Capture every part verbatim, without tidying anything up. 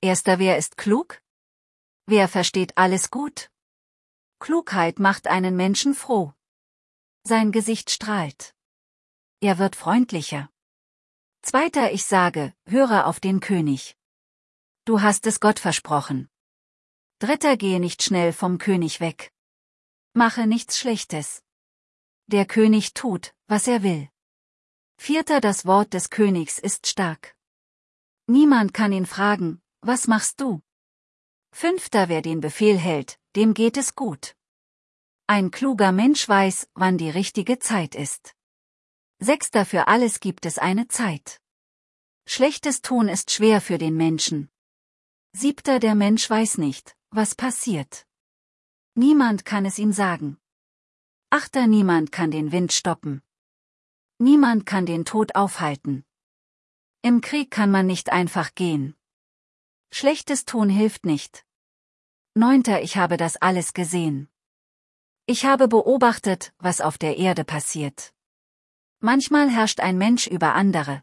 Erster, wer ist klug? Wer versteht alles gut? Klugheit macht einen Menschen froh. Sein Gesicht strahlt. Er wird freundlicher. Zweiter, ich sage, höre auf den König. Du hast es Gott versprochen. Dritter, gehe nicht schnell vom König weg. Mache nichts Schlechtes. Der König tut, was er will. Vierter, das Wort des Königs ist stark. Niemand kann ihn fragen, was machst du? Fünfter, wer den Befehl hält, dem geht es gut. Ein kluger Mensch weiß, wann die richtige Zeit ist. Sechster, für alles gibt es eine Zeit. Schlechtes tun ist schwer für den Menschen. Siebter, der Mensch weiß nicht, was passiert. Niemand kann es ihm sagen. Achter, niemand kann den Wind stoppen. Niemand kann den Tod aufhalten. Im Krieg kann man nicht einfach gehen. Schlechtes tun hilft nicht. Neunter, ich habe das alles gesehen. Ich habe beobachtet, was auf der Erde passiert. Manchmal herrscht ein Mensch über andere.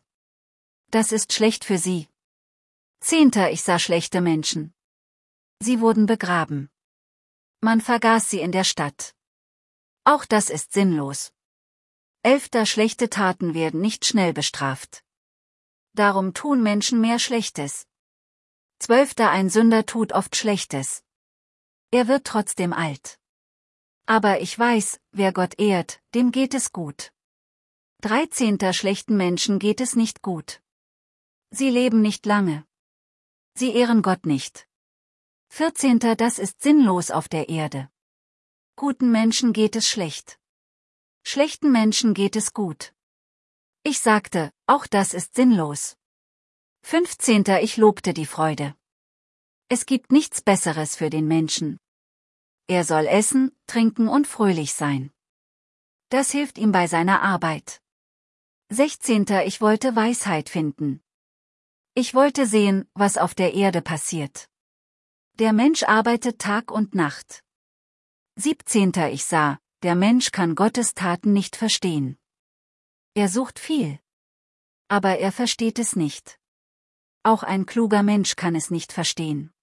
Das ist schlecht für sie. Zehnter, ich sah schlechte Menschen. Sie wurden begraben. Man vergaß sie in der Stadt. Auch das ist sinnlos. Elfter, schlechte Taten werden nicht schnell bestraft. Darum tun Menschen mehr Schlechtes. Zwölfter, ein Sünder tut oft Schlechtes. Er wird trotzdem alt. Aber ich weiß, wer Gott ehrt, dem geht es gut. Dreizehnter, schlechten Menschen geht es nicht gut. Sie leben nicht lange. Sie ehren Gott nicht. Vierzehnter, das ist sinnlos auf der Erde. Guten Menschen geht es schlecht. Schlechten Menschen geht es gut. Ich sagte, auch das ist sinnlos. Fünfzehnter, ich lobte die Freude. Es gibt nichts Besseres für den Menschen. Er soll essen, trinken und fröhlich sein. Das hilft ihm bei seiner Arbeit. Sechzehnter, ich wollte Weisheit finden. Ich wollte sehen, was auf der Erde passiert. Der Mensch arbeitet Tag und Nacht. Siebzehnter, ich sah, der Mensch kann Gottes Taten nicht verstehen. Er sucht viel. Aber er versteht es nicht. Auch ein kluger Mensch kann es nicht verstehen.